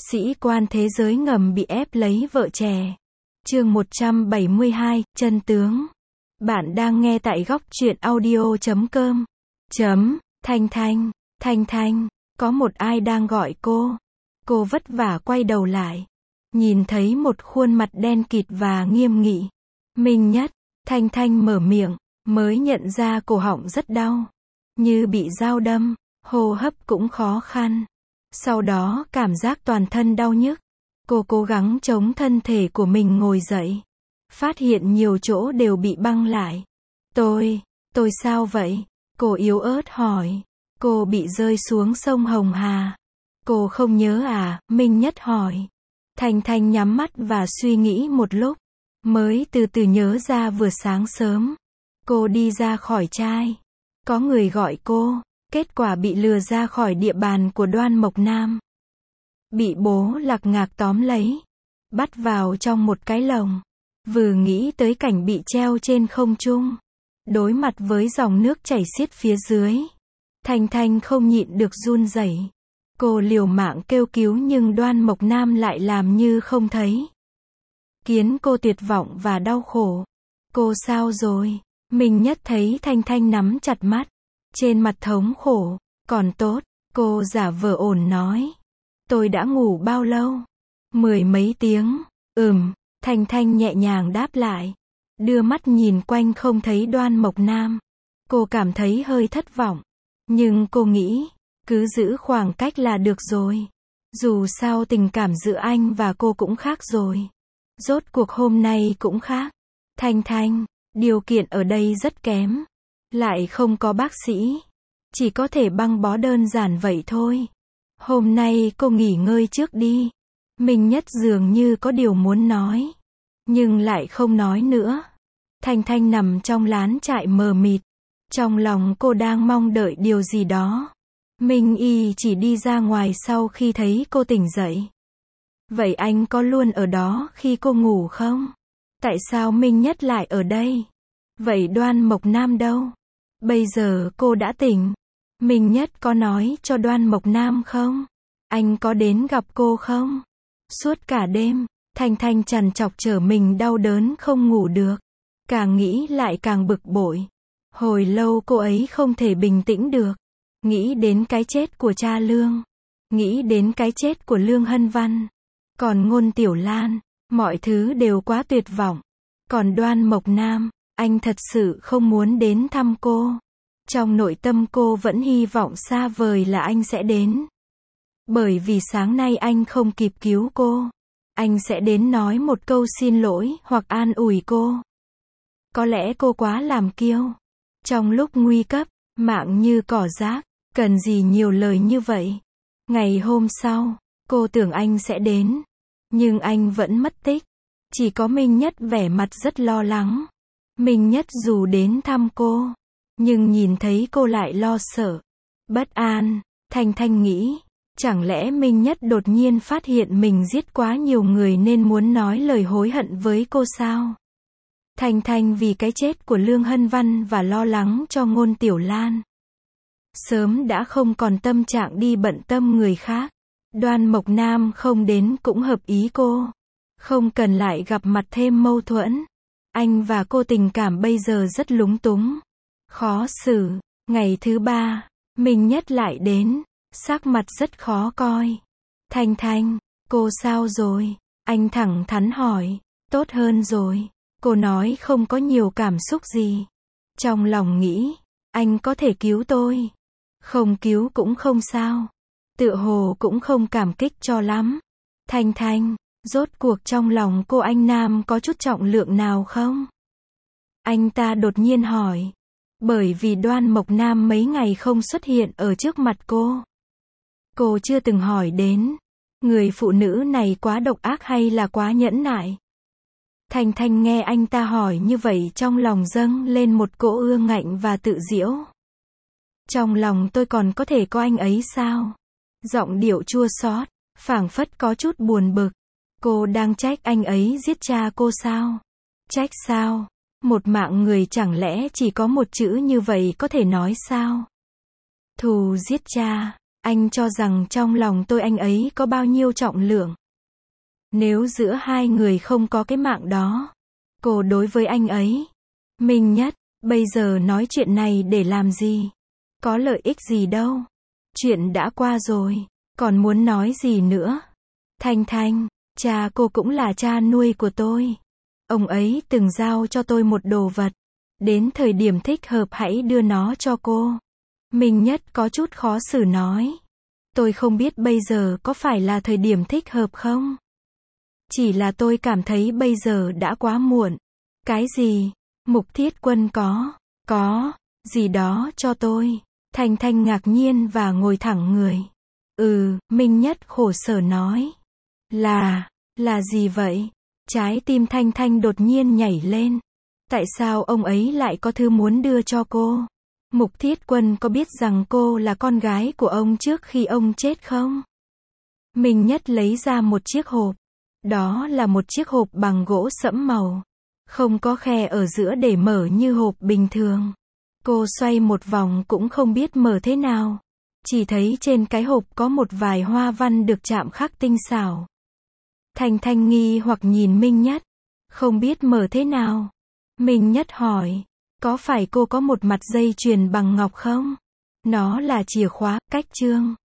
Sĩ quan thế giới ngầm bị ép lấy vợ trẻ. Chương 172, chân tướng. Bạn đang nghe tại góc truyện audio.com. Thanh Thanh, có một ai đang gọi cô. Cô vất vả quay đầu lại. Nhìn thấy một khuôn mặt đen kịt và nghiêm nghị. Minh Nhất, Thanh Thanh mở miệng, mới nhận ra cổ họng rất đau. Như bị dao đâm, hô hấp cũng khó khăn. Sau đó cảm giác toàn thân đau nhức. Cô cố gắng chống thân thể của mình ngồi dậy. Phát hiện nhiều chỗ đều bị băng lại. Tôi sao vậy? Cô yếu ớt hỏi. Cô bị rơi xuống sông Hồng Hà. Cô không nhớ à? Minh Nhất hỏi. Thanh Thanh nhắm mắt và suy nghĩ một lúc. Mới từ từ nhớ ra vừa sáng sớm. Cô đi ra khỏi trai. Có người gọi cô. Kết quả bị lừa ra khỏi địa bàn của Đoan Mộc Nam. Bị bố Lạc Ngạc tóm lấy. Bắt vào trong một cái lồng. Vừa nghĩ tới cảnh bị treo trên không trung. Đối mặt với dòng nước chảy xiết phía dưới. Thanh Thanh không nhịn được run rẩy. Cô liều mạng kêu cứu nhưng Đoan Mộc Nam lại làm như không thấy. Khiến cô tuyệt vọng và đau khổ. Cô sao rồi? Minh Nhất thấy Thanh Thanh nắm chặt mắt. Trên mặt thống khổ. Còn tốt, cô giả vờ ổn nói. Tôi đã ngủ bao lâu? 10 mấy tiếng. Thanh Thanh nhẹ nhàng đáp lại. Đưa mắt nhìn quanh không thấy Đoan Mộc Nam. Cô cảm thấy hơi thất vọng. Nhưng cô nghĩ, cứ giữ khoảng cách là được rồi. Dù sao tình cảm giữa anh và cô cũng khác rồi. Rốt cuộc hôm nay cũng khác. Thanh, điều kiện ở đây rất kém. Lại không có bác sĩ. Chỉ có thể băng bó đơn giản vậy thôi. Hôm nay cô nghỉ ngơi trước đi. Minh Nhất dường như có điều muốn nói. Nhưng lại không nói nữa. Thanh Thanh nằm trong lán trại mờ mịt. Trong lòng cô đang mong đợi điều gì đó. Minh Y chỉ đi ra ngoài sau khi thấy cô tỉnh dậy. Vậy anh có luôn ở đó khi cô ngủ không? Tại sao Minh Nhất lại ở đây? Vậy Đoan Mộc Nam đâu? Bây giờ cô đã tỉnh. Minh Nhất có nói cho Đoan Mộc Nam không? Anh có đến gặp cô không? Suốt cả đêm, Thanh Thanh trằn trọc trở mình đau đớn không ngủ được. Càng nghĩ lại càng bực bội. Hồi lâu cô ấy không thể bình tĩnh được. Nghĩ đến cái chết của cha Lương. Nghĩ đến cái chết của Lương Hân Văn. Còn Ngôn Tiểu Lan, mọi thứ đều quá tuyệt vọng. Còn Đoan Mộc Nam, anh thật sự không muốn đến thăm cô. Trong nội tâm cô vẫn hy vọng xa vời là anh sẽ đến. Bởi vì sáng nay anh không kịp cứu cô. Anh sẽ đến nói một câu xin lỗi hoặc an ủi cô. Có lẽ cô quá làm kiêu. Trong lúc nguy cấp, mạng như cỏ rác, cần gì nhiều lời như vậy. Ngày hôm sau, cô tưởng anh sẽ đến. Nhưng anh vẫn mất tích. Chỉ có Minh Nhất vẻ mặt rất lo lắng. Minh Nhất dù đến thăm cô, nhưng nhìn thấy cô lại lo sợ, bất an. Thanh nghĩ, chẳng lẽ Minh Nhất đột nhiên phát hiện mình giết quá nhiều người nên muốn nói lời hối hận với cô sao? Thanh vì cái chết của Lương Hân Văn và lo lắng cho Ngôn Tiểu Lan. Sớm đã không còn tâm trạng đi bận tâm người khác. Đoan Mộc Nam không đến cũng hợp ý cô. Không cần lại gặp mặt thêm mâu thuẫn. Anh và cô tình cảm bây giờ rất lúng túng. Khó xử. Ngày thứ 3, Minh Nhất lại đến. Sắc mặt rất khó coi. Thanh, cô sao rồi? Anh thẳng thắn hỏi. Tốt hơn rồi. Cô nói không có nhiều cảm xúc gì. Trong lòng nghĩ, anh có thể cứu tôi. Không cứu cũng không sao. Tựa hồ cũng không cảm kích cho lắm. Thanh, rốt cuộc trong lòng cô anh Nam có chút trọng lượng nào không? Anh ta đột nhiên hỏi. Bởi vì Đoan Mộc Nam mấy ngày không xuất hiện ở trước mặt cô. Cô chưa từng hỏi đến. Người phụ nữ này quá độc ác hay là quá nhẫn nại? Thanh nghe anh ta hỏi như vậy trong lòng dâng lên một cỗ ưa ngạnh và tự giễu. Trong lòng tôi còn có thể có anh ấy sao? Giọng điệu chua xót, phảng phất có chút buồn bực. Cô đang trách anh ấy giết cha cô sao? Trách sao? Một mạng người chẳng lẽ chỉ có một chữ như vậy có thể nói sao? Thù giết cha. Anh cho rằng trong lòng tôi anh ấy có bao nhiêu trọng lượng. Nếu giữa hai người không có cái mạng đó, cô đối với anh ấy. Minh Nhất, bây giờ nói chuyện này để làm gì? Có lợi ích gì đâu. Chuyện đã qua rồi, còn muốn nói gì nữa? Thanh Thanh, cha cô cũng là cha nuôi của tôi. Ông ấy từng giao cho tôi một đồ vật. Đến thời điểm thích hợp hãy đưa nó cho cô. Minh Nhất có chút khó xử nói. Tôi không biết bây giờ có phải là thời điểm thích hợp không? Chỉ là tôi cảm thấy bây giờ đã quá muộn. Cái gì? Mục Thiết Quân có, gì đó cho tôi. Thanh Thanh ngạc nhiên và ngồi thẳng người. Minh Nhất khổ sở nói. Là gì vậy? Trái tim Thanh Thanh đột nhiên nhảy lên. Tại sao ông ấy lại có thứ muốn đưa cho cô? Mục Thiết Quân có biết rằng cô là con gái của ông trước khi ông chết không? Minh Nhất lấy ra một chiếc hộp. Đó là một chiếc hộp bằng gỗ sẫm màu. Không có khe ở giữa để mở như hộp bình thường. Cô xoay một vòng cũng không biết mở thế nào. Chỉ thấy trên cái hộp có một vài hoa văn được chạm khắc tinh xảo. Thanh Thanh nghi hoặc nhìn Minh Nhất. Không biết mở thế nào. Minh Nhất hỏi. Có phải cô có một mặt dây chuyền bằng ngọc không? Nó là chìa khóa, cách chương.